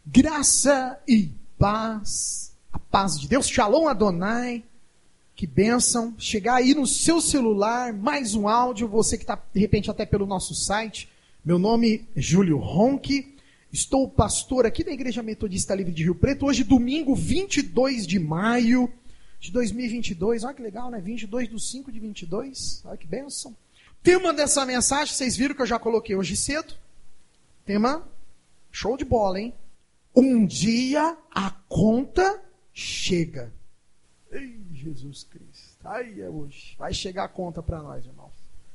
Graça e paz, a paz de Deus, Shalom Adonai, que bênção, chegar aí no seu celular, mais um áudio, você que está de repente até pelo nosso site. Meu nome é Júlio Ronque, estou pastor aqui da Igreja Metodista Livre de Rio Preto, hoje domingo 22 de maio de 2022, olha que legal, né? 22/5/22, olha que bênção. Tema dessa mensagem, vocês viram que eu já coloquei hoje cedo, tema show de bola, hein? Um dia a conta chega. Ei, Jesus Cristo. Ai, é hoje. Vai chegar a conta para nós, irmãos.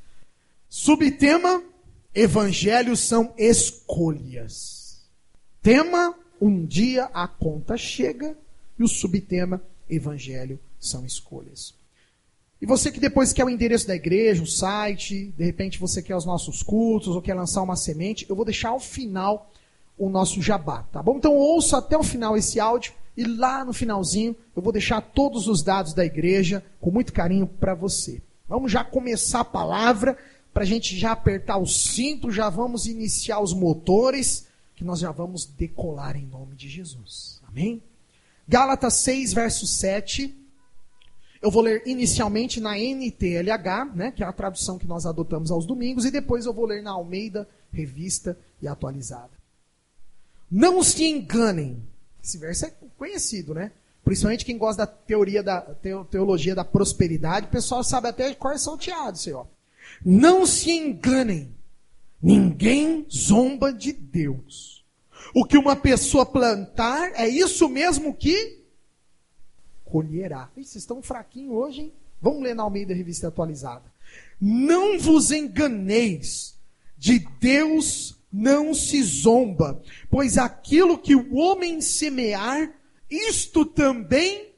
Subtema: Evangelhos são escolhas. Tema: um dia a conta chega. E o subtema: Evangelho são escolhas. E você que depois quer o endereço da igreja, o site, de repente você quer os nossos cultos, ou quer lançar uma semente, eu vou deixar ao final o nosso jabá, tá bom? Então ouça até o final esse áudio e lá no finalzinho eu vou deixar todos os dados da igreja com muito carinho para você. Vamos já começar a palavra, para a gente já apertar o cinto, já vamos iniciar os motores, que nós já vamos decolar em nome de Jesus. Amém? Gálatas 6, verso 7. Eu vou ler inicialmente na NTLH, né, que é a tradução que nós adotamos aos domingos, e depois eu vou ler na Almeida, Revista e Atualizada. Não se enganem. Esse verso é conhecido, né? Principalmente quem gosta da teologia da prosperidade, o pessoal sabe até de cor salteado, Senhor. Não se enganem. Ninguém zomba de Deus. O que uma pessoa plantar é isso mesmo que colherá. Ih, vocês estão fraquinhos hoje, hein? Vamos ler na Almeida Revista Atualizada. Não vos enganeis, de Deus não se zomba, pois aquilo que o homem semear, isto também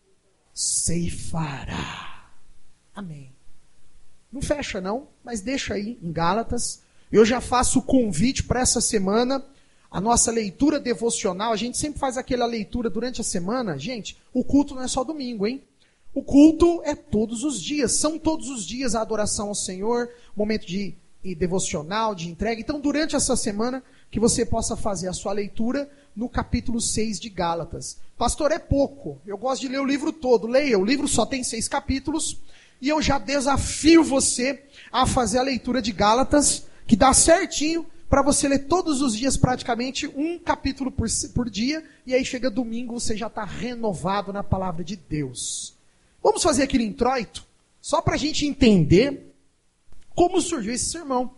ceifará. Amém. Não fecha não, mas deixa aí em Gálatas. Eu já faço o convite para essa semana, a nossa leitura devocional. A gente sempre faz aquela leitura durante a semana. Gente, o culto não é só domingo, hein? O culto é todos os dias, são todos os dias a adoração ao Senhor, momento de devocional, de entrega. Então, durante essa semana, que você possa fazer a sua leitura no capítulo 6 de Gálatas. Pastor, é pouco. Eu gosto de ler o livro todo. Leia, o livro só tem 6 capítulos. E eu já desafio você a fazer a leitura de Gálatas, que dá certinho para você ler todos os dias, praticamente, um capítulo por dia. E aí chega domingo, você já está renovado na palavra de Deus. Vamos fazer aquele introito? Só para a gente entender como surgiu esse sermão.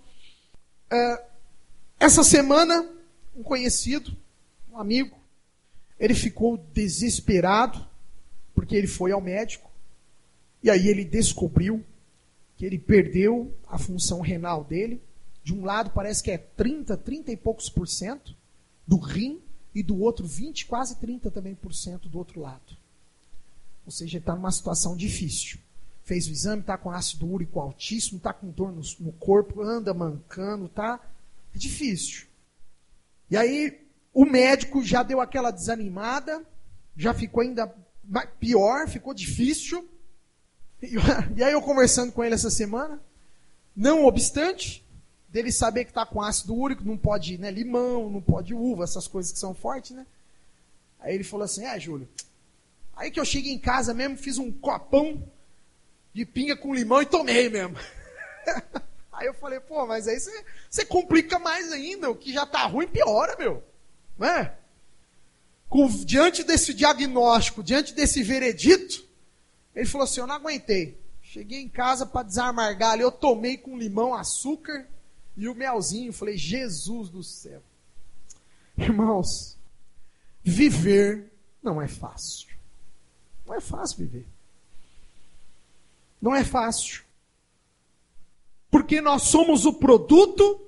Essa semana, um conhecido, um amigo, ele ficou desesperado, porque ele foi ao médico, e aí ele descobriu que ele perdeu a função renal dele. De um lado parece que é 30 e poucos por cento do rim, e do outro 20, quase 30 também por cento do outro lado. Ou seja, ele está numa situação difícil. Fez o exame, está com ácido úrico altíssimo, está com dor no corpo, anda mancando, tá? É difícil. E aí, o médico já deu aquela desanimada, já ficou ainda pior, ficou difícil. E aí, eu conversando com ele essa semana, não obstante dele saber que está com ácido úrico, não pode, né, limão, não pode uva, essas coisas que são fortes, né? Aí ele falou assim: Júlio, aí que eu cheguei em casa mesmo, fiz um copão de pinga com limão e tomei mesmo. Aí eu falei, pô, mas aí você complica mais ainda, o que já tá ruim piora, meu. Não é? Diante desse diagnóstico, diante desse veredito, ele falou assim, eu não aguentei. Cheguei em casa para desamargar ali, eu tomei com limão, açúcar e o melzinho. Falei, Jesus do céu. Irmãos, viver não é fácil. Não é fácil viver. Não é fácil. Porque nós somos o produto,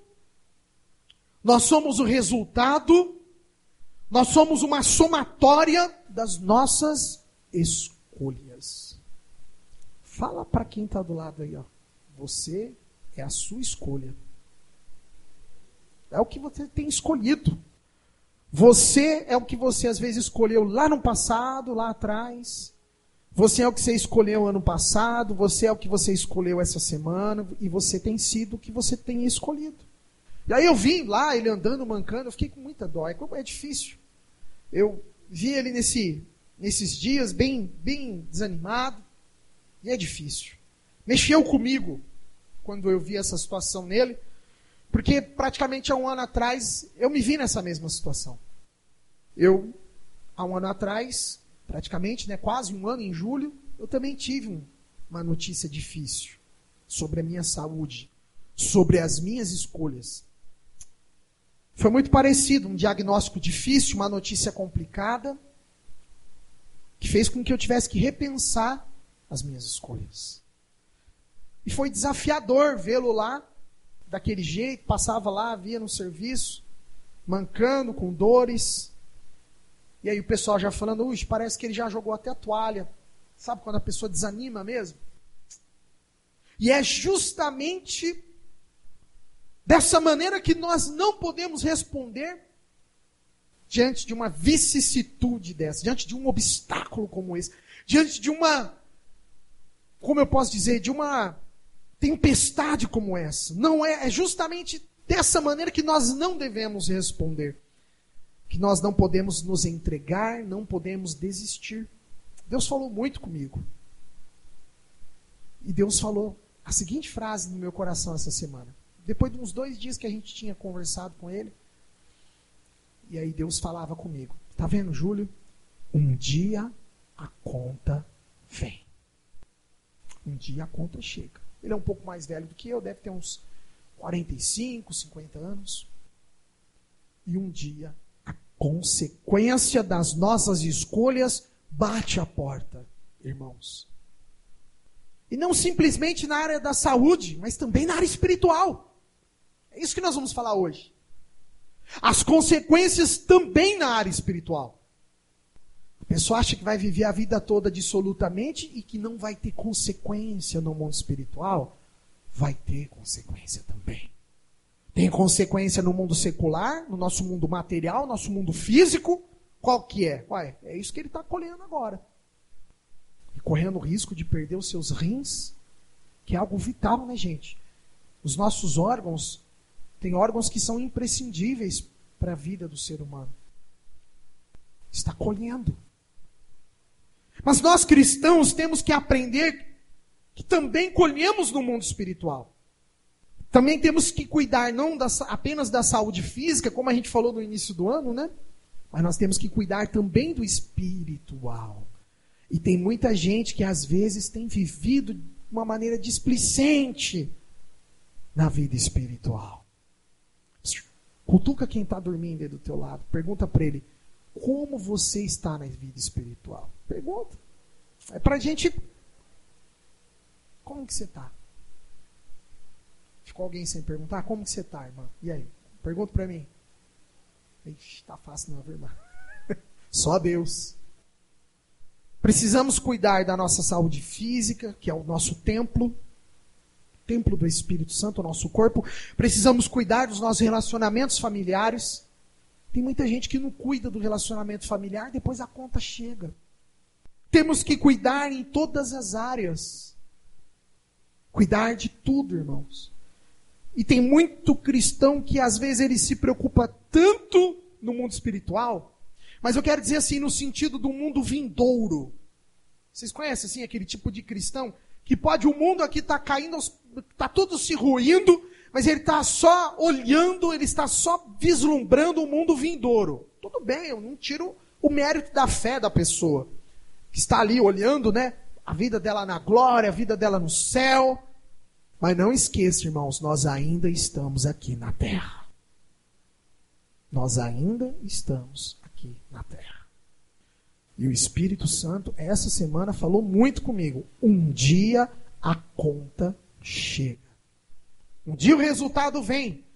nós somos o resultado, nós somos uma somatória das nossas escolhas. Fala para quem está do lado aí, ó. Você é a sua escolha. É o que você tem escolhido. Você é o que você às vezes escolheu lá no passado, lá atrás. Você é o que você escolheu ano passado, você é o que você escolheu essa semana, e você tem sido o que você tem escolhido. E aí eu vi lá, ele andando, mancando, eu fiquei com muita dó. É difícil. Eu vi ele nesses dias bem desanimado, e é difícil. Mexeu comigo quando eu vi essa situação nele, porque praticamente há um ano atrás eu me vi nessa mesma situação. Há um ano atrás, praticamente, quase um ano em julho, eu também tive uma notícia difícil sobre a minha saúde, sobre as minhas escolhas. Foi muito parecido, um diagnóstico difícil, uma notícia complicada, que fez com que eu tivesse que repensar as minhas escolhas. E foi desafiador vê-lo lá, daquele jeito, passava lá, via no serviço, mancando, com dores. E aí o pessoal já falando, parece que ele já jogou até a toalha. Sabe quando a pessoa desanima mesmo? E é justamente dessa maneira que nós não podemos responder diante de uma vicissitude dessa, diante de um obstáculo como esse, diante de uma, como eu posso dizer, de uma tempestade como essa. Não é justamente dessa maneira que nós não devemos responder. Que nós não podemos nos entregar, não podemos desistir. Deus falou muito comigo. E Deus falou a seguinte frase no meu coração essa semana. Depois de uns 2 dias que a gente tinha conversado com ele, e aí Deus falava comigo. Tá vendo, Júlio? Um dia a conta vem. Um dia a conta chega. Ele é um pouco mais velho do que eu, deve ter uns 45, 50 anos. E um dia a consequência das nossas escolhas bate a porta, irmãos. E não simplesmente na área da saúde, mas também na área espiritual. É isso que nós vamos falar hoje. As consequências também na área espiritual. A pessoa acha que vai viver a vida toda dissolutamente e que não vai ter consequência no mundo espiritual. Vai ter consequência também. Tem consequência no mundo secular, no nosso mundo material, nosso mundo físico. Qual que é? É isso que ele está colhendo agora. E correndo o risco de perder os seus rins, que é algo vital, né, gente? Os nossos órgãos, tem órgãos que são imprescindíveis para a vida do ser humano. Está colhendo. Mas nós cristãos temos que aprender que também colhemos no mundo espiritual. Também temos que cuidar não apenas da saúde física, como a gente falou no início do ano, né? Mas nós temos que cuidar também do espiritual. E tem muita gente que às vezes tem vivido de uma maneira displicente na vida espiritual. Cutuca quem está dormindo aí do teu lado. Pergunta para ele, como você está na vida espiritual? Pergunta. É para a gente... Como que você está? Ficou alguém sem perguntar? Como que você está, irmã? E aí? Pergunta para mim. Ixi, tá fácil não, viu, irmã? Só Deus. Precisamos cuidar da nossa saúde física, que é o nosso templo do Espírito Santo, o nosso corpo. Precisamos cuidar dos nossos relacionamentos familiares. Tem muita gente que não cuida do relacionamento familiar, depois a conta chega. Temos que cuidar em todas as áreas. Cuidar de tudo, irmãos. E tem muito cristão que às vezes ele se preocupa tanto no mundo espiritual, mas eu quero dizer assim, no sentido do mundo vindouro. Vocês conhecem assim aquele tipo de cristão que pode, o mundo aqui está caindo, está tudo se ruindo, mas ele está só olhando, ele está só vislumbrando o mundo vindouro. Tudo bem, eu não tiro o mérito da fé da pessoa que está ali olhando, né? A vida dela na glória, a vida dela no céu. Mas não esqueça, irmãos, nós ainda estamos aqui na terra. Nós ainda estamos aqui na terra. E o Espírito Santo, essa semana, falou muito comigo. Um dia a conta chega. Um dia o resultado vem.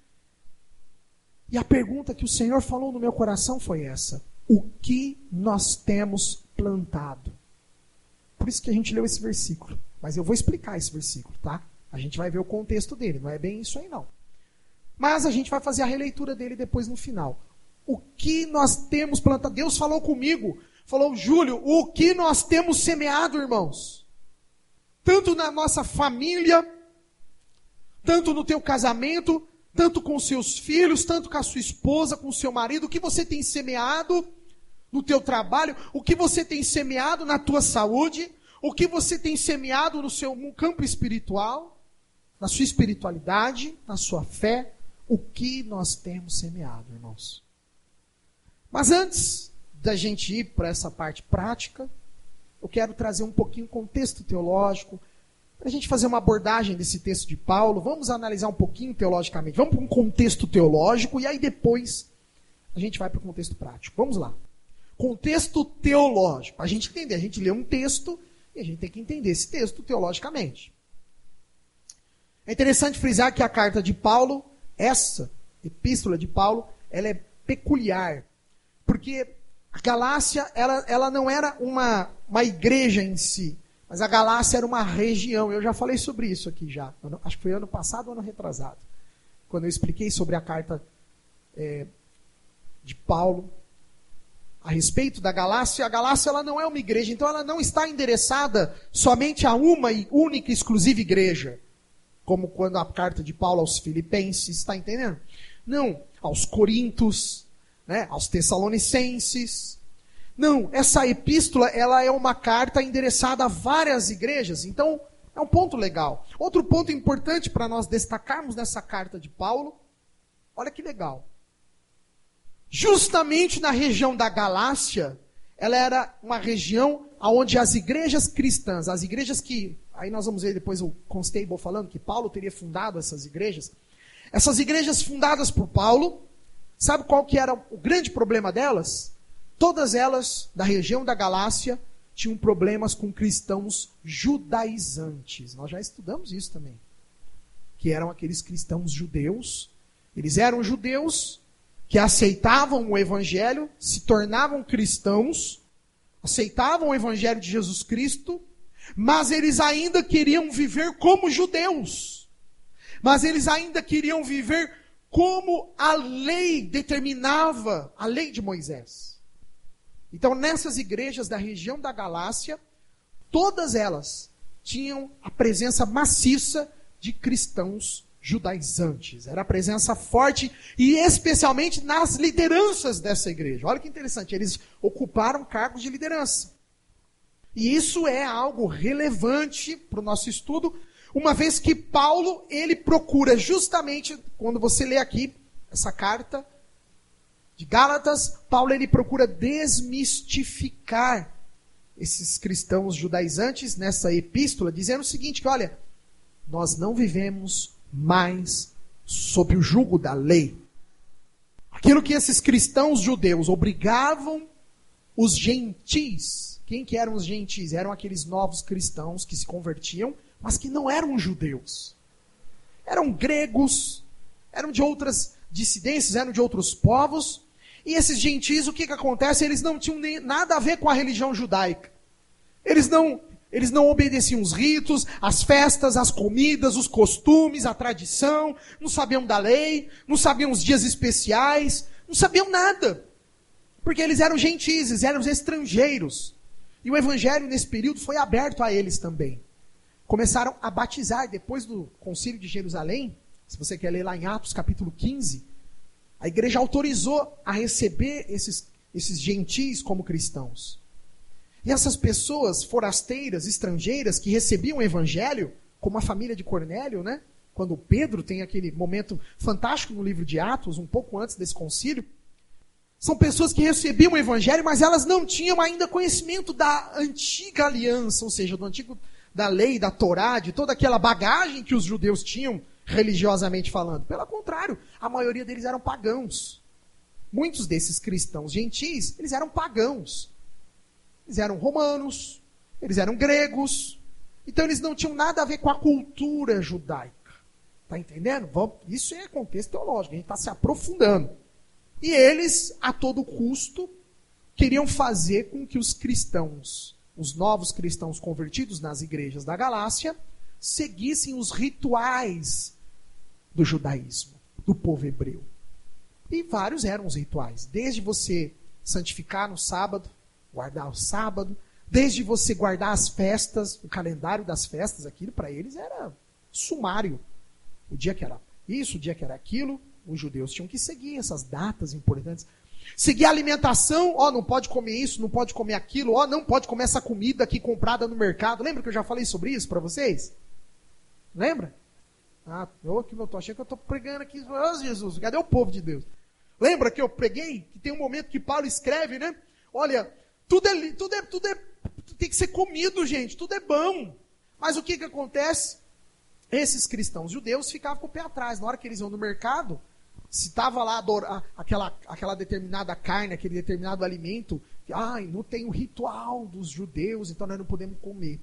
E a pergunta que o Senhor falou no meu coração foi essa. O que nós temos plantado? Por isso que a gente leu esse versículo. Mas eu vou explicar esse versículo, tá? A gente vai ver o contexto dele. Não é bem isso aí, não. Mas a gente vai fazer a releitura dele depois no final. O que nós temos plantado? Deus falou comigo. Falou, Júlio, o que nós temos semeado, irmãos? Tanto na nossa família, tanto no teu casamento, tanto com seus filhos, tanto com a sua esposa, com o seu marido. O que você tem semeado? no teu trabalho, o que você tem semeado na tua saúde, o que você tem semeado no seu campo espiritual, na sua espiritualidade, na sua fé, o que nós temos semeado, irmãos. Mas antes da gente ir para essa parte prática, eu quero trazer um pouquinho de contexto teológico, para a gente fazer uma abordagem desse texto de Paulo. Vamos analisar um pouquinho teologicamente. Vamos para um contexto teológico e aí depois a gente vai para o contexto prático. Vamos lá. Contexto teológico. A gente entender, a gente lê um texto e a gente tem que entender esse texto teologicamente. É interessante frisar que a carta de Paulo, essa epístola de Paulo, ela é peculiar. Porque a Galácia, ela não era uma igreja em si, mas a Galácia era uma região. Eu já falei sobre isso aqui já. Acho que foi ano passado ou ano retrasado. Quando eu expliquei sobre a carta de Paulo a respeito da Galácia. A Galácia ela não é uma igreja, então ela não está endereçada somente a uma e única e exclusiva igreja. Como quando a carta de Paulo aos Filipenses, está entendendo? Não, aos Coríntios, né, aos Tessalonicenses. Não, essa epístola ela é uma carta endereçada a várias igrejas, então é um ponto legal. Outro ponto importante para nós destacarmos nessa carta de Paulo, olha que legal. Justamente na região da Galácia, ela era uma região onde as igrejas cristãs, as igrejas que, aí nós vamos ver depois o Constable falando que Paulo teria fundado essas igrejas fundadas por Paulo, sabe qual que era o grande problema delas? Todas elas, da região da Galácia, tinham problemas com cristãos judaizantes. Nós já estudamos isso também. Que eram aqueles cristãos judeus. Eles eram judeus que aceitavam o evangelho, se tornavam cristãos, aceitavam o evangelho de Jesus Cristo, mas eles ainda queriam viver como judeus. Mas eles ainda queriam viver como a lei determinava, a lei de Moisés. Então, nessas igrejas da região da Galácia, todas elas tinham a presença maciça de cristãos judaizantes. Era a presença forte e especialmente nas lideranças dessa igreja. Olha que interessante, eles ocuparam cargos de liderança. E isso é algo relevante para o nosso estudo, uma vez que Paulo, ele procura justamente, quando você lê aqui essa carta de Gálatas, Paulo ele procura desmistificar esses cristãos judaizantes nessa epístola, dizendo o seguinte, que olha, nós não vivemos mais sob o jugo da lei. Aquilo que esses cristãos judeus obrigavam os gentis. Quem que eram os gentis? Eram aqueles novos cristãos que se convertiam, mas que não eram judeus. Eram gregos, eram de outras dissidências, eram de outros povos. E esses gentis, o que acontece? Eles não tinham nada a ver com a religião judaica. Eles não obedeciam os ritos, as festas, as comidas, os costumes, a tradição, não sabiam da lei, não sabiam os dias especiais, não sabiam nada. Porque eles eram gentis, eles eram estrangeiros. E o evangelho nesse período foi aberto a eles também. Começaram a batizar depois do concílio de Jerusalém. Se você quer ler lá em Atos capítulo 15, a igreja autorizou a receber esses gentis como cristãos. E essas pessoas forasteiras, estrangeiras, que recebiam o evangelho, como a família de Cornélio, né? Quando Pedro tem aquele momento fantástico no livro de Atos, um pouco antes desse concílio, são pessoas que recebiam o evangelho, mas elas não tinham ainda conhecimento da antiga aliança, ou seja, da lei, da Torá, de toda aquela bagagem que os judeus tinham, religiosamente falando. Pelo contrário, a maioria deles eram pagãos. Muitos desses cristãos gentis, eles eram pagãos. Eles eram romanos, eles eram gregos. Então eles não tinham nada a ver com a cultura judaica. Está entendendo? Isso é contexto teológico, a gente está se aprofundando. E eles, a todo custo, queriam fazer com que os cristãos, os novos cristãos convertidos nas igrejas da Galácia, seguissem os rituais do judaísmo, do povo hebreu. E vários eram os rituais. Desde você santificar no sábado, guardar o sábado, desde você guardar as festas, o calendário das festas, aquilo para eles era sumário. O dia que era isso, o dia que era aquilo, os judeus tinham que seguir essas datas importantes. seguir a alimentação, não pode comer isso, não pode comer aquilo, não pode comer essa comida aqui comprada no mercado. Lembra que eu já falei sobre isso para vocês? Lembra? Eu tô achando que eu estou pregando aqui. Jesus, cadê o povo de Deus? Lembra que eu preguei? Que tem um momento que Paulo escreve, né? Olha, tudo tem que ser comido, gente, tudo é bom. Mas o que acontece? Esses cristãos judeus ficavam com o pé atrás. Na hora que eles iam no mercado, se estava lá aquela determinada carne, aquele determinado alimento, não tem o ritual dos judeus, então nós não podemos comer.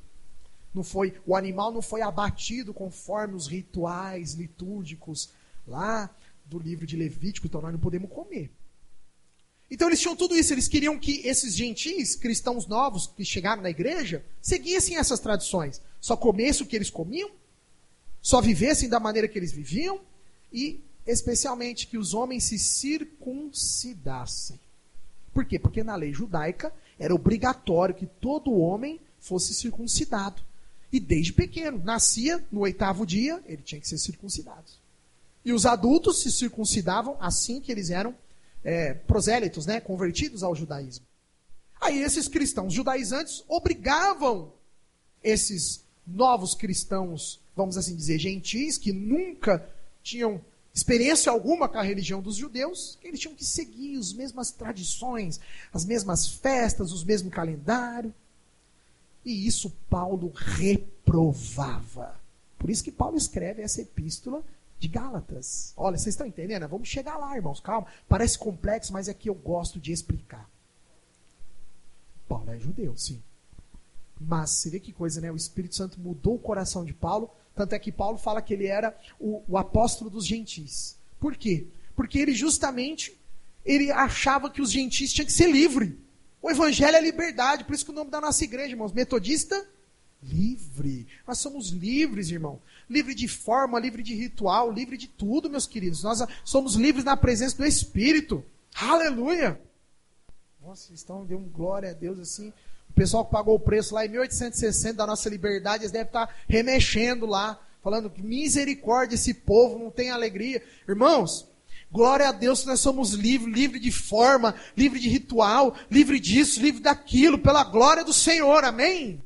O animal não foi abatido conforme os rituais litúrgicos lá do livro de Levítico, então nós não podemos comer. Então eles tinham tudo isso, eles queriam que esses gentis, cristãos novos que chegaram na igreja, seguissem essas tradições. Só comessem o que eles comiam, só vivessem da maneira que eles viviam e, especialmente, que os homens se circuncidassem. Por quê? Porque na lei judaica era obrigatório que todo homem fosse circuncidado. E desde pequeno, nascia no 8º dia, ele tinha que ser circuncidado. E os adultos se circuncidavam assim que eles eram prosélitos, né, convertidos ao judaísmo. Aí esses cristãos judaizantes obrigavam esses novos cristãos, vamos assim dizer, gentis, que nunca tinham experiência alguma com a religião dos judeus, que eles tinham que seguir as mesmas tradições, as mesmas festas, os mesmos calendários. E isso Paulo reprovava. Por isso que Paulo escreve essa epístola de Gálatas. Olha, vocês estão entendendo? Vamos chegar lá, irmãos, calma. Parece complexo, mas é que eu gosto de explicar. Paulo é judeu, sim. Mas você vê que coisa, né? O Espírito Santo mudou o coração de Paulo, tanto é que Paulo fala que ele era o apóstolo dos gentis. Por quê? Porque ele achava que os gentis tinham que ser livres. O evangelho é liberdade, por isso que o nome da nossa igreja, irmãos, Metodista livre. Nós somos livres, irmão. Livre de forma, livre de ritual, livre de tudo, meus queridos. Nós somos livres na presença do Espírito. Aleluia! Nossa, deu um glória a Deus assim. O pessoal que pagou o preço lá em 1860 da nossa liberdade, eles devem estar remexendo lá, falando que misericórdia, esse povo não tem alegria. Irmãos, glória a Deus que nós somos livres, livre de forma, livre de ritual, livre disso, livre daquilo, pela glória do Senhor, amém?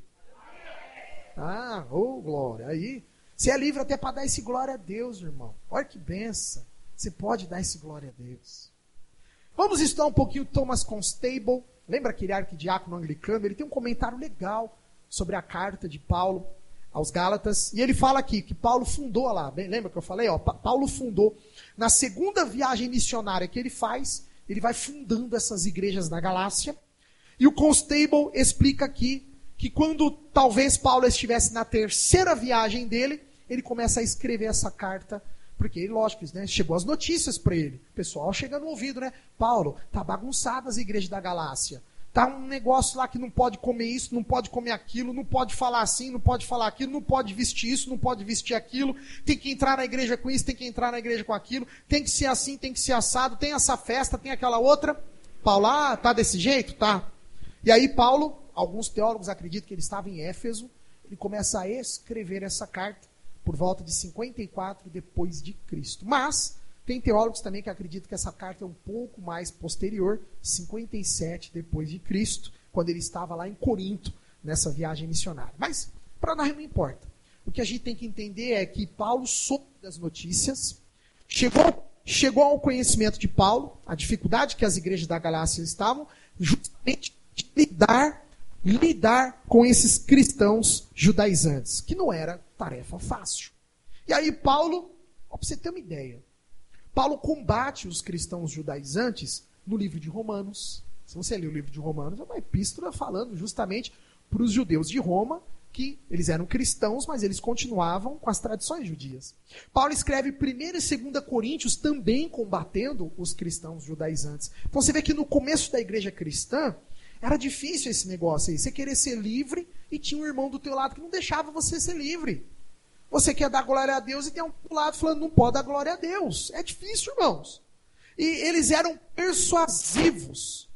Glória. Aí, você é livre até para dar esse glória a Deus, irmão. Olha que benção. Você pode dar esse glória a Deus. Vamos estudar um pouquinho Thomas Constable. Lembra aquele arquidiácono anglicano? Ele tem um comentário legal sobre a carta de Paulo aos Gálatas. E ele fala aqui que Paulo fundou lá. Lembra que eu falei? Paulo fundou. Na segunda viagem missionária que ele faz, ele vai fundando essas igrejas na Galácia. E o Constable explica aqui que quando talvez Paulo estivesse na terceira viagem dele, ele começa a escrever essa carta, porque, lógico, né, chegou as notícias para ele. O pessoal chega no ouvido, né? Paulo, tá bagunçado as igrejas da Galácia. Tá um negócio lá que não pode comer isso, não pode comer aquilo, não pode falar assim, não pode falar aquilo, não pode vestir isso, não pode vestir aquilo, tem que entrar na igreja com isso, tem que entrar na igreja com aquilo, tem que ser assim, tem que ser assado, tem essa festa, tem aquela outra. Paulo, tá desse jeito? Tá. E aí Paulo, alguns teólogos acreditam que ele estava em Éfeso, ele começa a escrever essa carta por volta de 54 depois de Cristo. Mas tem teólogos também que acreditam que essa carta é um pouco mais posterior, 57 depois de Cristo, quando ele estava lá em Corinto, nessa viagem missionária. Mas para nós não importa. O que a gente tem que entender é que Paulo soube das notícias, chegou ao conhecimento de Paulo, a dificuldade que as igrejas da Galácia estavam, justamente de lidar com esses cristãos judaizantes, que não era tarefa fácil. E aí Paulo, para você ter uma ideia, Paulo combate os cristãos judaizantes no livro de Romanos. Se você ler o livro de Romanos, é uma epístola falando justamente para os judeus de Roma, que eles eram cristãos, mas eles continuavam com as tradições judias. Paulo escreve 1 e 2 Coríntios também combatendo os cristãos judaizantes. Então você vê que no começo da igreja cristã, era difícil esse negócio aí. Você querer ser livre e tinha um irmão do teu lado que não deixava você ser livre. Você quer dar glória a Deus e tem um lado falando não pode dar glória a Deus. É difícil, irmãos. E eles eram persuasivos.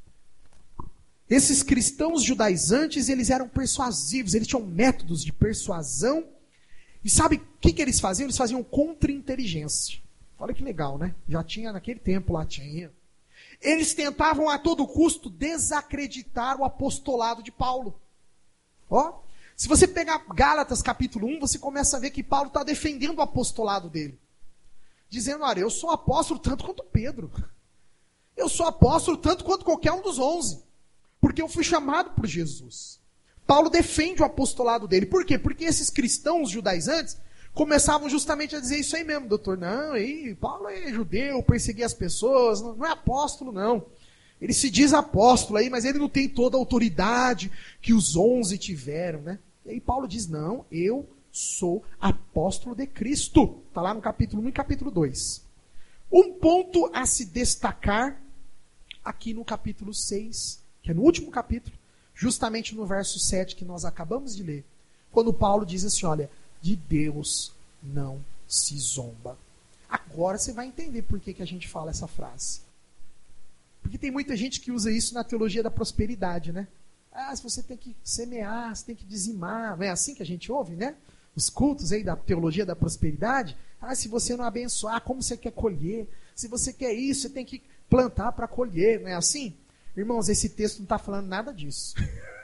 Esses cristãos judaizantes, eles eram persuasivos. Eles tinham métodos de persuasão. E sabe o que eles faziam? Eles faziam contra-inteligência. Olha que legal, né? Já tinha naquele tempo lá, tinha. Eles tentavam a todo custo desacreditar o apostolado de Paulo. Ó, se você pegar Gálatas capítulo 1, você começa a ver que Paulo está defendendo o apostolado dele. Dizendo, olha, eu sou apóstolo tanto quanto Pedro. Eu sou apóstolo tanto quanto qualquer um dos 11. Porque eu fui chamado por Jesus. Paulo defende o apostolado dele. Por quê? Porque esses cristãos judaizantes começavam justamente a dizer isso aí mesmo, doutor. Não, Paulo é judeu, perseguia as pessoas, não é apóstolo, não. Ele se diz apóstolo aí, mas ele não tem toda a autoridade que os 11 tiveram, né? E aí Paulo diz, não, eu sou apóstolo de Cristo. Está lá no capítulo 1 e capítulo 2. Um ponto a se destacar aqui no capítulo 6, que é no último capítulo, justamente no verso 7 que nós acabamos de ler, quando Paulo diz assim, olha, de Deus não se zomba. Agora você vai entender por que a gente fala essa frase. Porque tem muita gente que usa isso na teologia da prosperidade, né? Ah, se você tem que semear, você tem que dizimar. Não é assim que a gente ouve, né? Os cultos aí da teologia da prosperidade. Ah, se você não abençoar, como você quer colher? Se você quer isso, você tem que plantar para colher. Não é assim? Irmãos, esse texto não está falando nada disso.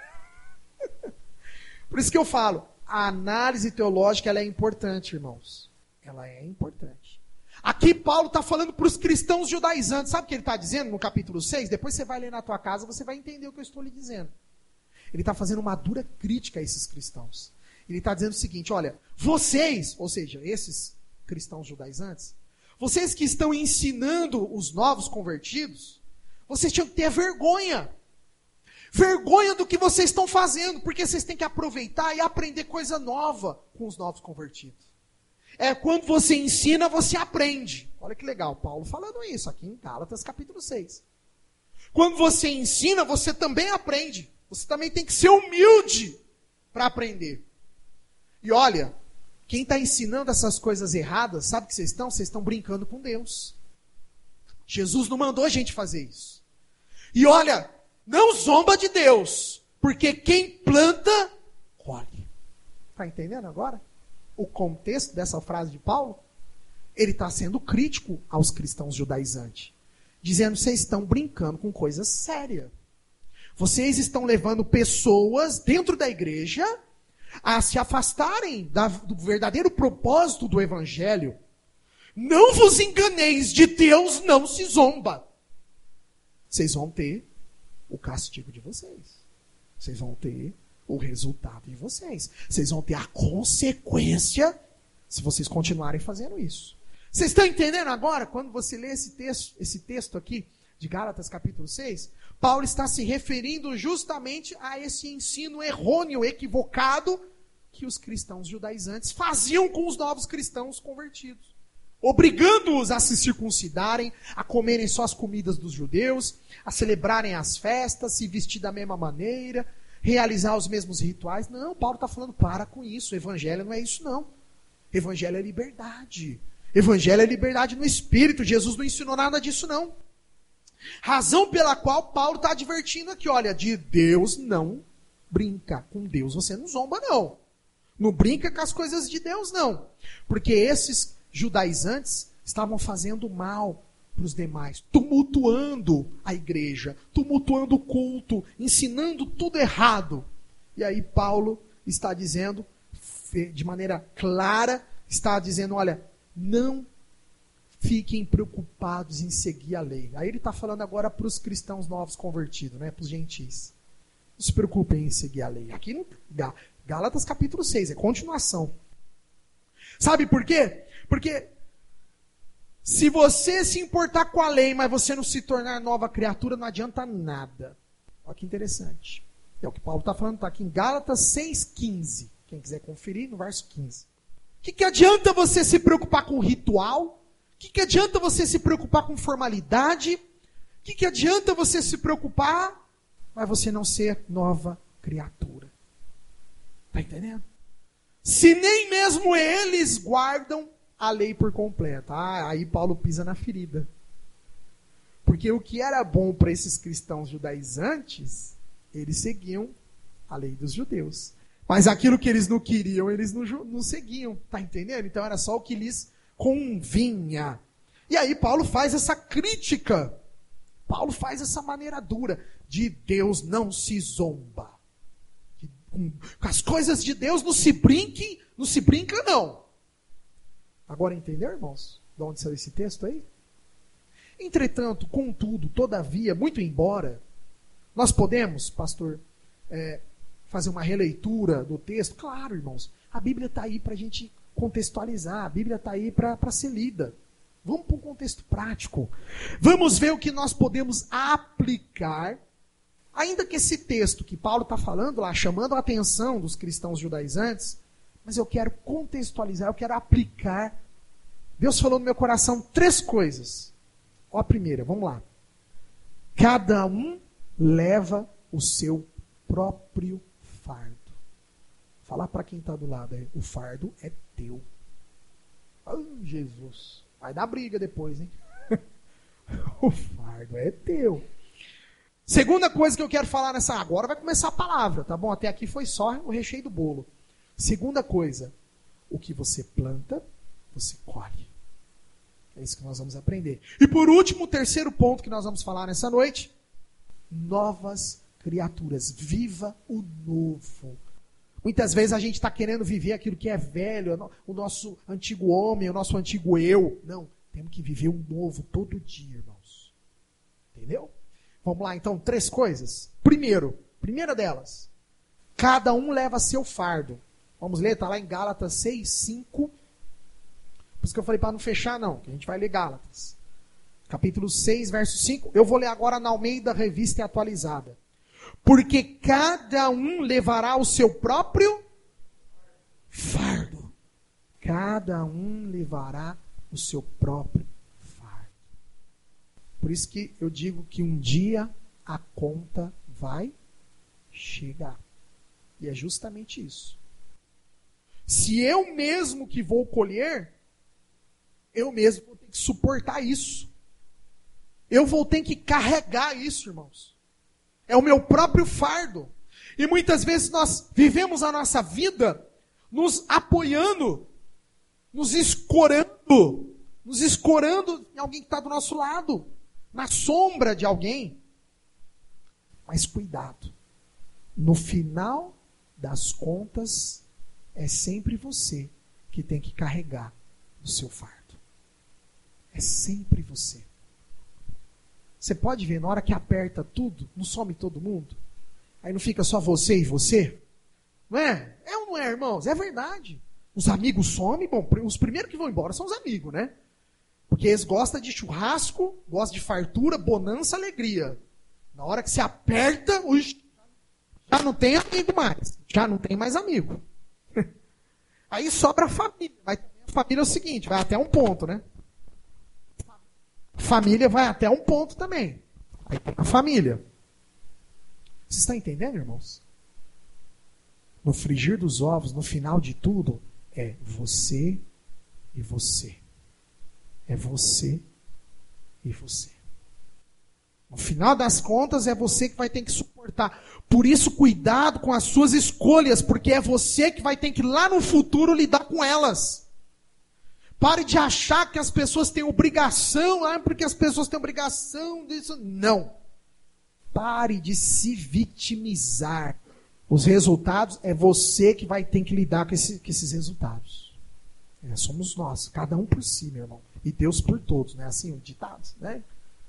Por isso que eu falo, a análise teológica ela é importante, irmãos. Ela é importante. Aqui Paulo está falando para os cristãos judaizantes. Sabe o que ele está dizendo no capítulo 6? Depois você vai ler na tua casa, você vai entender o que eu estou lhe dizendo. Ele está fazendo uma dura crítica a esses cristãos. Ele está dizendo o seguinte, olha, vocês, ou seja, esses cristãos judaizantes, vocês que estão ensinando os novos convertidos, vocês tinham que ter vergonha. Vergonha do que vocês estão fazendo, porque vocês têm que aproveitar e aprender coisa nova com os novos convertidos. É quando você ensina, você aprende. Olha que legal, Paulo falando isso aqui em Gálatas capítulo 6. Quando você ensina, você também aprende. Você também tem que ser humilde para aprender. E olha, quem está ensinando essas coisas erradas, sabe o que vocês estão? Vocês estão brincando com Deus. Jesus não mandou a gente fazer isso. E olha, não zomba de Deus, porque quem planta, colhe. Está entendendo agora o contexto dessa frase de Paulo? Ele está sendo crítico aos cristãos judaizantes, dizendo, vocês estão brincando com coisa séria. Vocês estão levando pessoas dentro da igreja a se afastarem do verdadeiro propósito do evangelho. Não vos enganeis, de Deus não se zomba. Vocês vão ter o castigo de vocês. Vocês vão ter o resultado de vocês. Vocês vão ter a consequência se vocês continuarem fazendo isso. Vocês estão entendendo agora, quando você lê esse texto aqui, de Gálatas capítulo 6, Paulo está se referindo justamente a esse ensino errôneo, equivocado, que os cristãos judaizantes faziam com os novos cristãos convertidos. Obrigando-os a se circuncidarem, a comerem só as comidas dos judeus, a celebrarem as festas, se vestir da mesma maneira, realizar os mesmos rituais. Não, Paulo está falando, para com isso, o evangelho não é isso não. Evangelho é liberdade. Evangelho é liberdade no espírito, Jesus não ensinou nada disso não. Razão pela qual Paulo está advertindo aqui, olha, de Deus não brinca. Com Deus você não zomba não. Não brinca com as coisas de Deus não. Porque esses judaizantes estavam fazendo mal para os demais, tumultuando a igreja, tumultuando o culto, ensinando tudo errado. E aí Paulo está dizendo, de maneira clara, está dizendo, olha, não fiquem preocupados em seguir a lei. Aí ele está falando agora para os cristãos novos convertidos, né, para os gentis. Não se preocupem em seguir a lei. Aqui no Gálatas capítulo 6, é continuação. Sabe por quê? Porque se você se importar com a lei, mas você não se tornar nova criatura, não adianta nada. Olha que interessante. É o que Paulo está falando, está aqui em Gálatas 6,15. Quem quiser conferir, no verso 15. O que adianta você se preocupar com ritual? O que adianta você se preocupar com formalidade? O que adianta você se preocupar, mas você não ser nova criatura? Está entendendo? Se nem mesmo eles guardam a lei por completo. Aí Paulo pisa na ferida. Porque o que era bom para esses cristãos judaizantes, eles seguiam a lei dos judeus. Mas aquilo que eles não queriam, eles não seguiam. Está entendendo? Então era só o que lhes convinha. E aí Paulo faz essa crítica Paulo faz essa maneira dura. De Deus não se zomba. Com as coisas de Deus não se brinca não. Agora entendeu, irmãos? De onde saiu esse texto aí? Entretanto, contudo, todavia, muito embora, nós podemos, pastor, fazer uma releitura do texto? Claro, irmãos. A Bíblia está aí para a gente contextualizar. A Bíblia está aí para ser lida. Vamos para um contexto prático. Vamos ver o que nós podemos aplicar. Ainda que esse texto que Paulo está falando lá, chamando a atenção dos cristãos judaizantes, mas eu quero contextualizar, eu quero aplicar. Deus falou no meu coração 3 coisas. Ó, a primeira, vamos lá. Cada um leva o seu próprio fardo. Falar para quem está do lado, o fardo é teu. Oh, Jesus, vai dar briga depois, hein? O fardo é teu. Segunda coisa que eu quero falar agora vai começar a palavra, tá bom? Até aqui foi só o recheio do bolo. Segunda coisa, o que você planta, você colhe. É isso que nós vamos aprender. E por último, o terceiro ponto que nós vamos falar nessa noite, novas criaturas. Viva o novo. Muitas vezes a gente está querendo viver aquilo que é velho, o nosso antigo homem, o nosso antigo eu. Não, temos que viver um novo todo dia, irmãos. Entendeu? Vamos lá, então, 3 coisas. Primeira delas, cada um leva seu fardo. Vamos ler, está lá em Gálatas 6:5. Por isso que eu falei para não fechar, não, que a gente vai ler Gálatas. Capítulo 6, verso 5. Eu vou ler agora na Almeida Revista e Atualizada. Porque cada um levará o seu próprio fardo. Cada um levará o seu próprio fardo. Por isso que eu digo que um dia a conta vai chegar. E é justamente isso. Se eu mesmo que vou colher, eu mesmo vou ter que suportar isso. Eu vou ter que carregar isso, irmãos. É o meu próprio fardo. E muitas vezes nós vivemos a nossa vida nos apoiando, nos escorando em alguém que está do nosso lado, na sombra de alguém. Mas cuidado. No final das contas, é sempre você que tem que carregar o seu fardo. É sempre você. Você pode ver, na hora que aperta tudo, não some todo mundo? Aí não fica só você e você? Não é? É ou não é, irmãos? É verdade. Os amigos somem, bom, os primeiros que vão embora são os amigos, né? Porque eles gostam de churrasco, gostam de fartura, bonança, alegria. Na hora que se aperta, já não tem amigo mais. Já não tem mais amigo. Aí sobra a família. Mas a família é o seguinte, vai até um ponto, né? Família vai até um ponto também. Aí tem a família. Vocês estão entendendo, irmãos? No frigir dos ovos, no final de tudo, é você e você. É você e você. No final das contas, é você que vai ter que suportar. Por isso, cuidado com as suas escolhas, porque é você que vai ter que, lá no futuro, lidar com elas. Pare de achar que as pessoas têm obrigação, porque as pessoas têm obrigação disso. Não. Pare de se vitimizar. Os resultados, é você que vai ter que lidar com esses resultados. Somos nós, cada um por si, meu irmão. E Deus por todos, não é assim o ditado, né?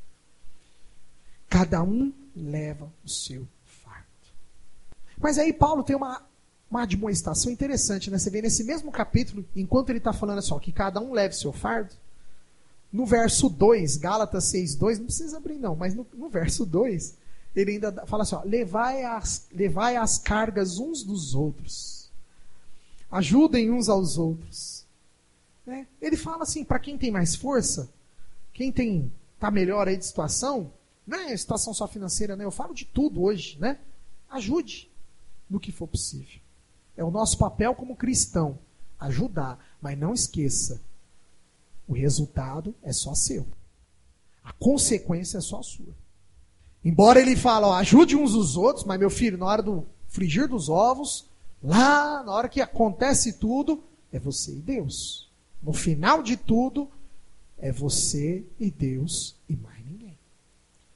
Cada um leva o seu fardo. Mas aí Paulo tem uma admoestação interessante, né? Você vê nesse mesmo capítulo, enquanto ele está falando assim, ó, que cada um leve seu fardo, no verso 2, Gálatas 6:2, não precisa abrir não, mas no verso 2, ele ainda fala assim, ó, levai as cargas uns dos outros, ajudem uns aos outros. Né? Ele fala assim, para quem tem mais força, quem está melhor aí de situação, não é situação só financeira, né? Eu falo de tudo hoje, né? Ajude no que for possível. É o nosso papel como cristão, ajudar. Mas não esqueça, o resultado é só seu. A consequência é só sua. Embora ele fale, ó, ajude uns os outros, mas meu filho, na hora do frigir dos ovos, lá, na hora que acontece tudo, é você e Deus. No final de tudo, é você e Deus e mais ninguém.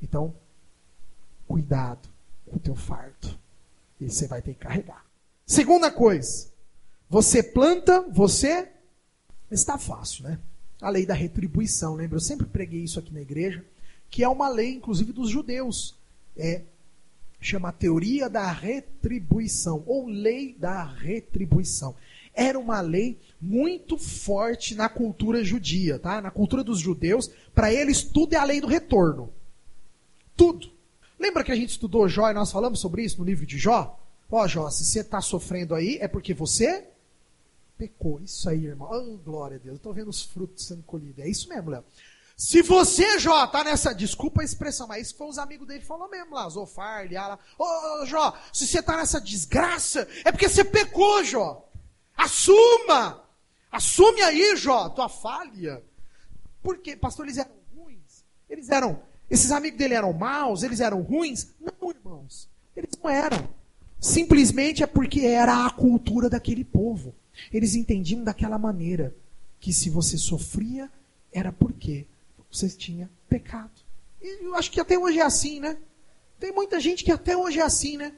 Então, cuidado com o teu fardo. E você vai ter que carregar. Segunda coisa, você planta, você... Está fácil, né? A lei da retribuição, lembra? Eu sempre preguei isso aqui na igreja, que é uma lei, inclusive, dos judeus. Chama a teoria da retribuição, ou lei da retribuição. Era uma lei muito forte na cultura judia, tá? Na cultura dos judeus, para eles tudo é a lei do retorno. Tudo. Lembra que a gente estudou Jó e nós falamos sobre isso no livro de Jó? Ó, Jó, se você está sofrendo aí, é porque você pecou. Isso aí, irmão. Oh, glória a Deus. Eu estou vendo os frutos sendo colhidos. É isso mesmo, Léo. Se você, Jó, tá nessa... Desculpa a expressão, mas isso foi os amigos dele que falou mesmo lá. Zofar, Liala. Ô, Jó, se você tá nessa desgraça, é porque você pecou, Jó. Assuma! Assume aí, Jó, tua falha. Por quê? Pastor, eles eram ruins? Esses amigos dele eram maus? Eles eram ruins? Não, irmãos. Eles não eram. Simplesmente é porque era a cultura daquele povo. Eles entendiam daquela maneira que se você sofria, era porque você tinha pecado. E eu acho que até hoje é assim, né? Tem muita gente que até hoje é assim, né?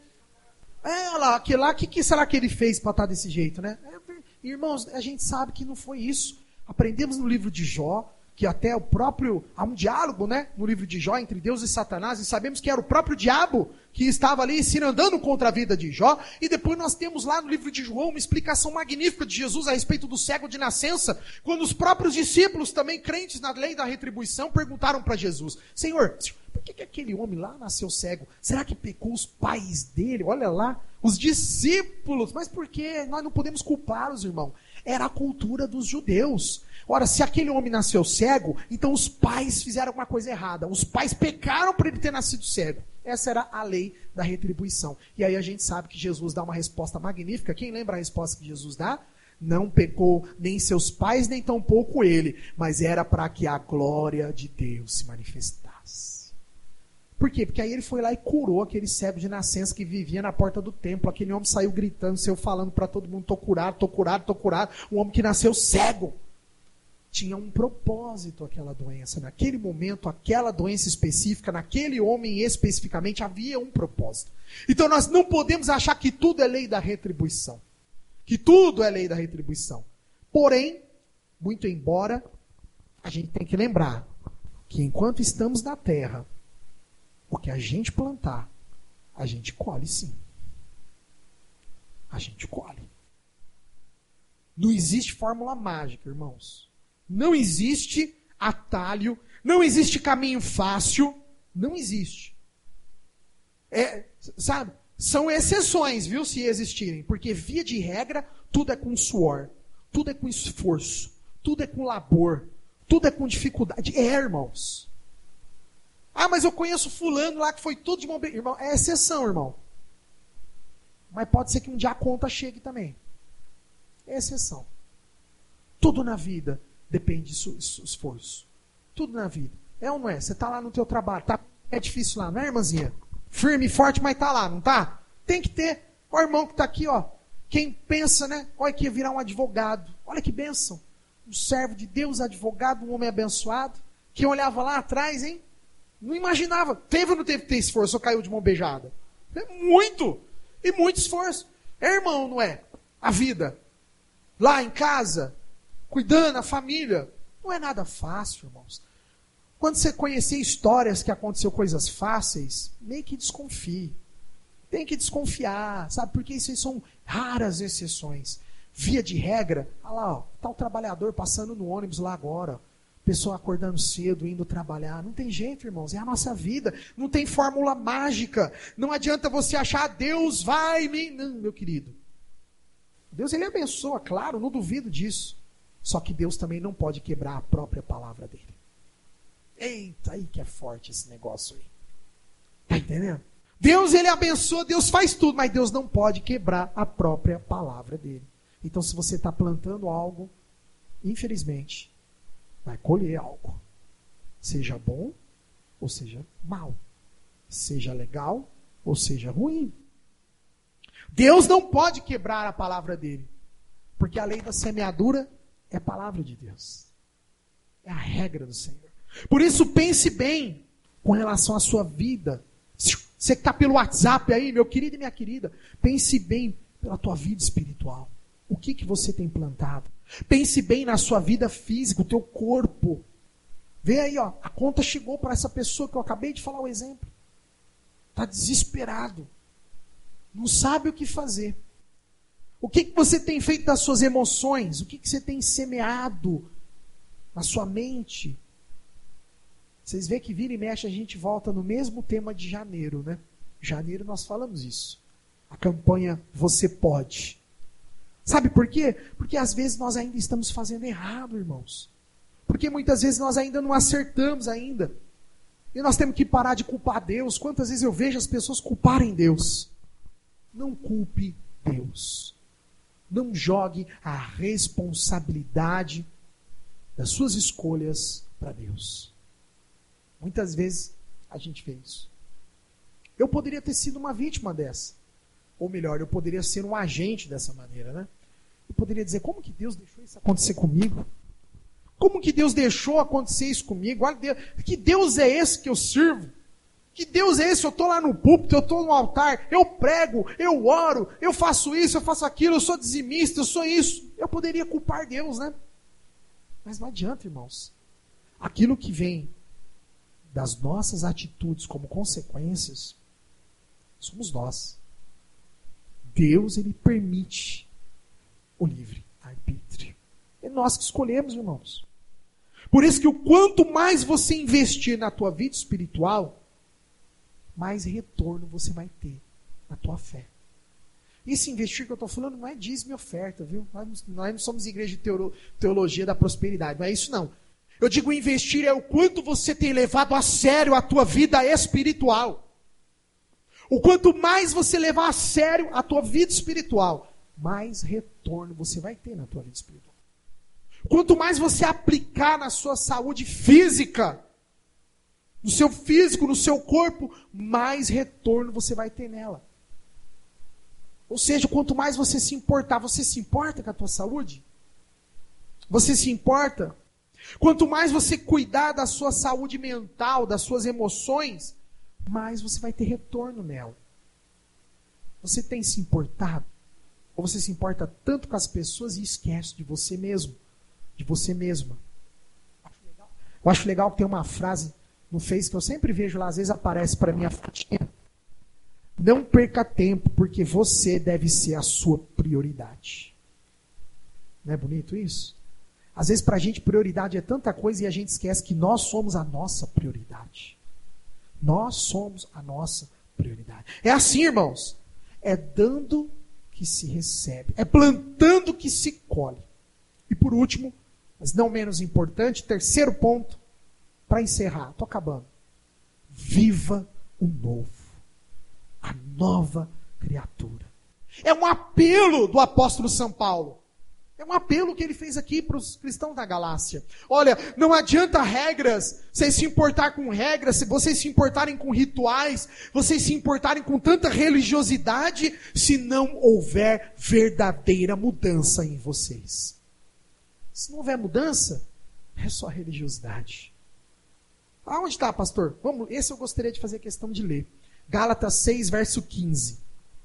Que será que ele fez para estar desse jeito, né? Irmãos, a gente sabe que não foi isso. Aprendemos no livro de Jó, que até há um diálogo, né, no livro de Jó entre Deus e Satanás, e sabemos que era o próprio diabo que estava ali andando contra a vida de Jó, e depois nós temos lá no livro de João uma explicação magnífica de Jesus a respeito do cego de nascença, quando os próprios discípulos, também crentes na lei da retribuição, perguntaram para Jesus: Senhor, por que aquele homem lá nasceu cego? Será que pecou os pais dele? Olha lá, os discípulos. Mas por quê? Nós não podemos culpá-los, irmão. Era a cultura dos judeus. Ora, se aquele homem nasceu cego, então os pais fizeram alguma coisa errada. Os pais pecaram por ele ter nascido cego. Essa era a lei da retribuição. E aí a gente sabe que Jesus dá uma resposta magnífica. Quem lembra a resposta que Jesus dá? Não pecou nem seus pais, nem tampouco ele. Mas era para que a glória de Deus se manifestasse. Por quê? Porque aí ele foi lá e curou aquele cego de nascença que vivia na porta do templo. Aquele homem saiu gritando, saiu falando para todo mundo: tô curado, tô curado, tô curado. Um homem que nasceu cego. Tinha um propósito aquela doença. Naquele momento, aquela doença específica, naquele homem especificamente, havia um propósito. Então nós não podemos achar que tudo é lei da retribuição. Que tudo é lei da retribuição. Porém, muito embora, a gente tem que lembrar que enquanto estamos na terra, o que a gente plantar, a gente colhe sim. A gente colhe. Não existe fórmula mágica, irmãos. Não existe atalho, não existe caminho fácil, não existe. Sabe? São exceções, viu, se existirem, porque via de regra, tudo é com suor, tudo é com esforço, tudo é com labor, tudo é com dificuldade. Irmãos. Ah, mas eu conheço fulano lá que foi tudo de mão beijada. Irmão, é exceção, irmão. Mas pode ser que um dia a conta chegue também. É exceção. Tudo na vida depende de esforço. Tudo na vida. É ou não é? Você está lá no teu trabalho. É difícil lá, não é, irmãzinha? Firme e forte, mas está lá, não está? Tem que ter. O irmão que está aqui, ó. Quem pensa, né? Olha que ia virar um advogado. Olha que bênção. Um servo de Deus, advogado, um homem abençoado. Quem olhava lá atrás, hein? Não imaginava. Teve ou não teve que ter esforço ou caiu de mão beijada? Muito. E muito esforço. É irmão, não é? A vida. Lá em casa, cuidando, a família. Não é nada fácil, irmãos. Quando você conhecer histórias que aconteceu coisas fáceis, meio que desconfie. Tem que desconfiar, sabe? Porque isso aí são raras exceções. Via de regra, olha lá, ó, tá o trabalhador passando no ônibus lá agora. Pessoa acordando cedo, indo trabalhar. Não tem jeito, irmãos. É a nossa vida. Não tem fórmula mágica. Não adianta você achar, Deus vai me... Não, meu querido. Deus, ele abençoa, claro, não duvido disso. Só que Deus também não pode quebrar a própria palavra dele. Eita, aí que é forte esse negócio aí. Tá entendendo? Deus, ele abençoa, Deus faz tudo, mas Deus não pode quebrar a própria palavra dele. Então, se você está plantando algo, infelizmente, vai colher algo. Seja bom ou seja mal. Seja legal ou seja ruim. Deus não pode quebrar a palavra dele. Porque a lei da semeadura é a palavra de Deus. É a regra do Senhor. Por isso pense bem com relação à sua vida. Você que está pelo WhatsApp aí, meu querido e minha querida, pense bem pela tua vida espiritual. O que você tem plantado? Pense bem na sua vida física, o teu corpo. Vê aí, ó, a conta chegou para essa pessoa que eu acabei de falar o exemplo. Está desesperado. Não sabe o que fazer. O que você tem feito das suas emoções? O que você tem semeado na sua mente? Vocês veem que vira e mexe a gente volta no mesmo tema de janeiro, né? Janeiro nós falamos isso. A campanha Você Pode. Sabe por quê? Porque às vezes nós ainda estamos fazendo errado, irmãos. Porque muitas vezes nós ainda não acertamos ainda. E nós temos que parar de culpar Deus. Quantas vezes eu vejo as pessoas culparem Deus? Não culpe Deus. Não jogue a responsabilidade das suas escolhas para Deus. Muitas vezes a gente vê isso. Eu poderia ter sido uma vítima dessa. Ou melhor, eu poderia ser um agente dessa maneira, né? Eu poderia dizer, como que Deus deixou isso acontecer comigo? Como que Deus deixou acontecer isso comigo? Olha, Deus, que Deus é esse que eu sirvo? Que Deus é esse? Eu estou lá no púlpito, eu estou no altar, eu prego, eu oro, eu faço isso, eu faço aquilo, eu sou dizimista, eu sou isso. Eu poderia culpar Deus, né? Mas não adianta, irmãos. Aquilo que vem das nossas atitudes como consequências, somos nós. Deus, ele permite o livre arbítrio. É nós que escolhemos, irmãos. Por isso que o quanto mais você investir na tua vida espiritual, mais retorno você vai ter na tua fé. Esse investir que eu estou falando não é dízimo e oferta, viu? Nós não somos igreja de teologia da prosperidade, não é isso não. Eu digo investir é o quanto você tem levado a sério a tua vida espiritual. O quanto mais você levar a sério a tua vida espiritual, mais retorno você vai ter na tua vida espiritual. Quanto mais você aplicar na sua saúde física, no seu físico, no seu corpo, mais retorno você vai ter nela. Ou seja, quanto mais você se importar, você se importa com a tua saúde? Você se importa? Quanto mais você cuidar da sua saúde mental, das suas emoções, mais você vai ter retorno nela. Você tem se importado? Ou você se importa tanto com as pessoas e esquece de você mesmo? De você mesma? Eu acho legal que tem uma frase no Face que eu sempre vejo lá, às vezes aparece para mim a fotinha. Não perca tempo, porque você deve ser a sua prioridade. Não é bonito isso? Às vezes para a gente prioridade é tanta coisa e a gente esquece que nós somos a nossa prioridade. Nós somos a nossa prioridade. É assim, irmãos. É dando que se recebe. É plantando que se colhe. E por último, mas não menos importante, terceiro ponto, para encerrar, estou acabando. Viva o novo. A nova criatura. É um apelo do apóstolo São Paulo. É um apelo que ele fez aqui para os cristãos da Galácia. Olha, não adianta regras, vocês se importar com regras, se vocês se importarem com rituais, vocês se importarem com tanta religiosidade, se não houver verdadeira mudança em vocês. Se não houver mudança, é só religiosidade. Aonde está, pastor? Vamos, esse eu gostaria de fazer questão de ler. Gálatas 6, verso 15.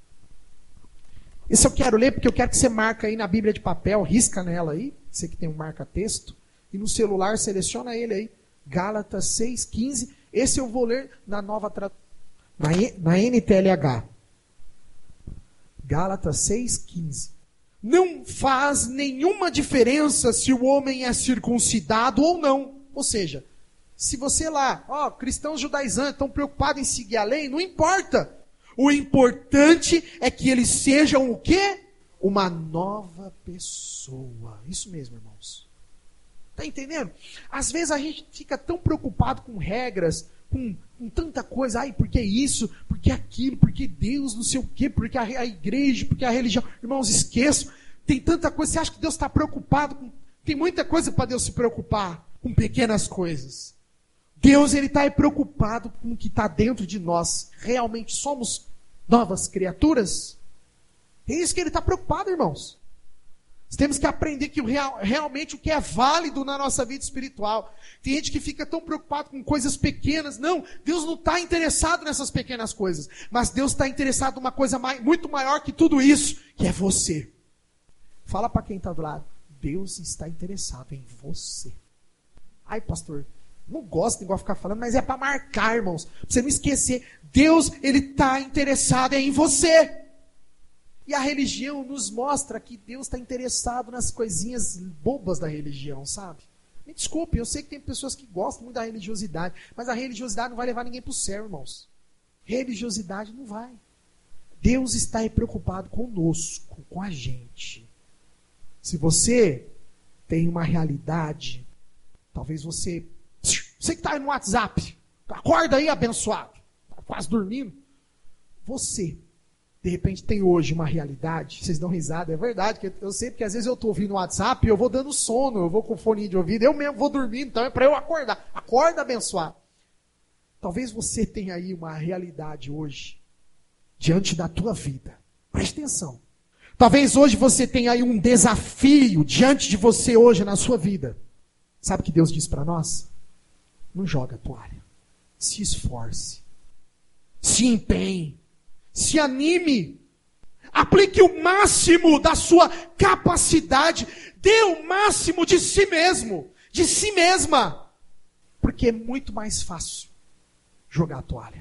Esse eu quero ler porque eu quero que você marca aí na Bíblia de papel, risca nela aí, você que tem um marca-texto, e no celular seleciona ele aí. Gálatas 6, 15. Esse eu vou ler na nova tradução, na NTLH. Gálatas 6, 15. Não faz nenhuma diferença se o homem é circuncidado ou não. Ou seja, se você lá, cristãos judaizantes estão preocupados em seguir a lei, não importa. O importante é que eles sejam o quê? Uma nova pessoa. Isso mesmo, irmãos. Está entendendo? Às vezes a gente fica tão preocupado com regras, com tanta coisa. Ai, por que isso? Por que aquilo? Por que Deus? Não sei o quê? Por que a igreja? Por que a religião? Irmãos, esqueçam. Tem tanta coisa. Você acha que Deus está preocupado com... Tem muita coisa para Deus se preocupar com pequenas coisas. Deus, ele está preocupado com o que está dentro de nós. Realmente somos novas criaturas? É isso que ele está preocupado, irmãos. Nós temos que aprender que realmente o que é válido na nossa vida espiritual. Tem gente que fica tão preocupado com coisas pequenas. Não, Deus não está interessado nessas pequenas coisas. Mas Deus está interessado em uma coisa muito maior que tudo isso, que é você. Fala para quem está do lado. Deus está interessado em você. Ai, pastor, não gosto de igual ficar falando, mas é para marcar, irmãos. Para você não esquecer. Deus, Ele está interessado em você. E a religião nos mostra que Deus está interessado nas coisinhas bobas da religião, sabe? Me desculpe, eu sei que tem pessoas que gostam muito da religiosidade, mas a religiosidade não vai levar ninguém para o céu, irmãos. Religiosidade não vai. Deus está aí preocupado conosco, com a gente. Se você tem uma realidade, talvez você que está aí no WhatsApp, acorda aí abençoado, está quase dormindo. Você de repente tem hoje uma realidade, vocês dão risada, é verdade, que eu sei porque às vezes eu estou ouvindo o WhatsApp e eu vou dando sono, eu vou com fone de ouvido, eu mesmo vou dormindo, então é para eu acordar. Acorda, abençoado. Talvez você tenha aí uma realidade hoje, diante da tua vida. Preste atenção. Talvez hoje você tenha aí um desafio diante de você hoje na sua vida. Sabe o que Deus diz para nós? Não joga a toalha. Se esforce. Se empenhe. Se anime, aplique o máximo da sua capacidade, dê o máximo de si mesmo, de si mesma, porque é muito mais fácil jogar a toalha,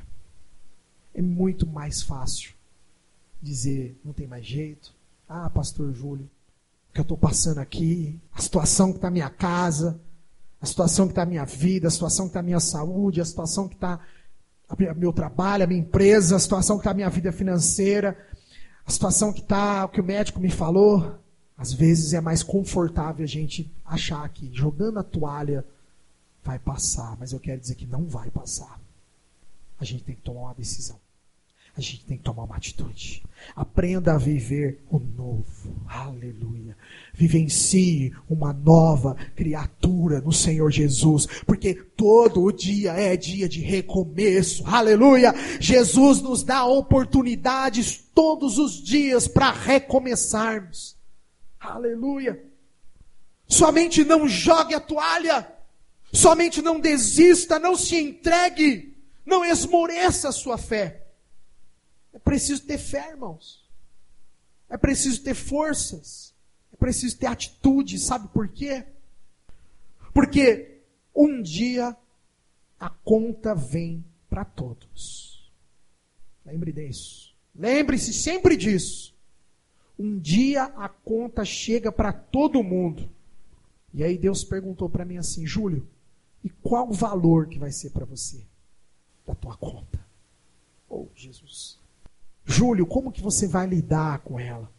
é muito mais fácil dizer, não tem mais jeito, pastor Júlio, o que eu estou passando aqui, a situação que está na minha casa, a situação que está na minha vida, a situação que está na minha saúde, a situação que está meu trabalho, a minha empresa, a situação que está a minha vida financeira, a situação que está, o que o médico me falou. Às vezes é mais confortável a gente achar que jogando a toalha vai passar, mas eu quero dizer que não vai passar. A gente tem que tomar uma decisão. A gente tem que tomar uma atitude. Aprenda a viver o novo. Aleluia. Vivencie uma nova criatura no Senhor Jesus. Porque todo dia é dia de recomeço. Aleluia. Jesus nos dá oportunidades todos os dias para recomeçarmos. Aleluia. Somente não jogue a toalha. Somente não desista, não se entregue. Não esmoreça a sua fé. É preciso ter fé, irmãos. É preciso ter forças. É preciso ter atitude. Sabe por quê? Porque um dia a conta vem para todos. Lembre disso. Lembre-se sempre disso. Um dia a conta chega para todo mundo. E aí Deus perguntou para mim assim, Júlio, e qual o valor que vai ser para você da tua conta? Oh, Jesus. Júlio, como que você vai lidar com ela?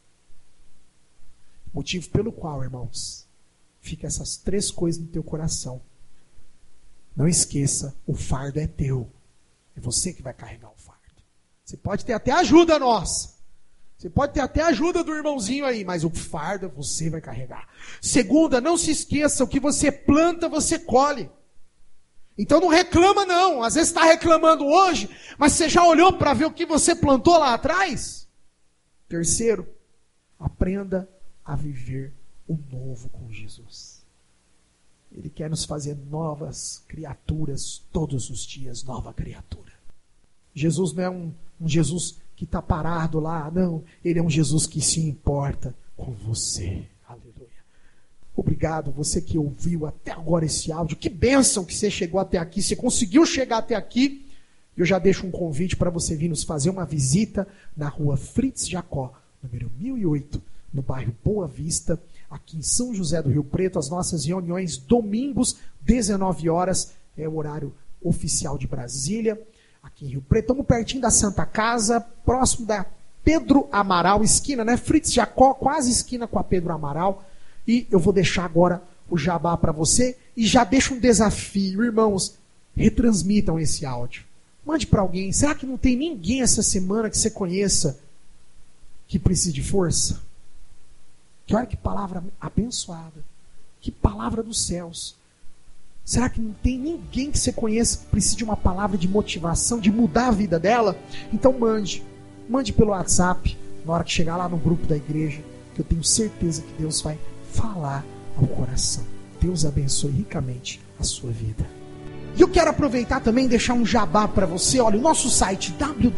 Motivo pelo qual, irmãos, fica essas 3 coisas no teu coração. Não esqueça, o fardo é teu. É você que vai carregar o fardo. Você pode ter até ajuda nossa. Você pode ter até ajuda do irmãozinho aí, mas o fardo você vai carregar. Segunda, não se esqueça, o que você planta, você colhe. Então não reclama não, às vezes está reclamando hoje, mas você já olhou para ver o que você plantou lá atrás? Terceiro, aprenda a viver o novo com Jesus. Ele quer nos fazer novas criaturas todos os dias, nova criatura. Jesus não é um Jesus que está parado lá, não, ele é um Jesus que se importa com você. Aleluia. Obrigado, você que ouviu até agora esse áudio. Que bênção que você chegou até aqui. Você conseguiu chegar até aqui. Eu já deixo um convite para você vir nos fazer uma visita na rua Fritz Jacó, número 1008, no bairro Boa Vista, aqui em São José do Rio Preto. As nossas reuniões, domingos, 19 horas, é o horário oficial de Brasília, aqui em Rio Preto. Estamos pertinho da Santa Casa, próximo da Pedro Amaral, esquina, né? Fritz Jacó, quase esquina com a Pedro Amaral. E eu vou deixar agora o jabá para você e já deixo um desafio. Irmãos, retransmitam esse áudio. Mande para alguém. Será que não tem ninguém essa semana que você conheça que precise de força? Que olha que palavra abençoada. Que palavra dos céus. Será que não tem ninguém que você conheça que precise de uma palavra de motivação, de mudar a vida dela? Então mande. Mande pelo WhatsApp, na hora que chegar lá no grupo da igreja. que eu tenho certeza que Deus vai falar ao coração. Deus abençoe ricamente a sua vida. E eu quero aproveitar também e deixar um jabá para você. Olha, o nosso site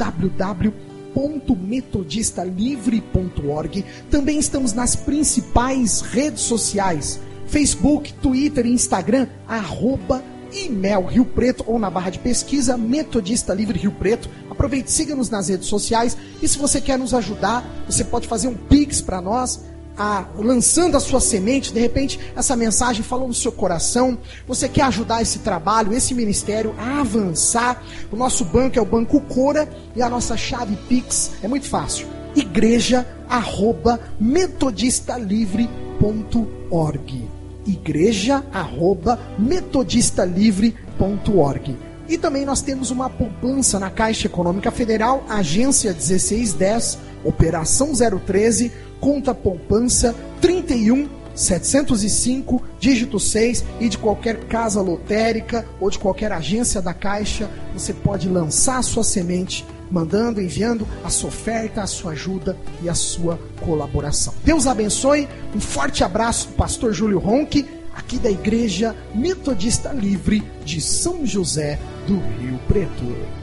www.metodistalivre.org. Também estamos nas principais redes sociais: Facebook, Twitter e Instagram, @IMEL Rio Preto, ou na barra de pesquisa Metodista Livre Rio Preto. Aproveite, siga-nos nas redes sociais. E se você quer nos ajudar, você pode fazer um Pix para nós, lançando a sua semente. De repente essa mensagem falou no seu coração, você quer ajudar esse trabalho, esse ministério a avançar. O nosso banco é o Banco Cora, e a nossa chave Pix é muito fácil: igreja@metodistalivre.org. igreja@metodistalivre.org. E também nós temos uma poupança na Caixa Econômica Federal, agência 1610, operação 013, conta poupança 31.705, dígito 6, e de qualquer casa lotérica ou de qualquer agência da Caixa, você pode lançar a sua semente, enviando a sua oferta, a sua ajuda e a sua colaboração. Deus abençoe, um forte abraço do pastor Júlio Ronque, aqui da Igreja Metodista Livre de São José do Rio Preto.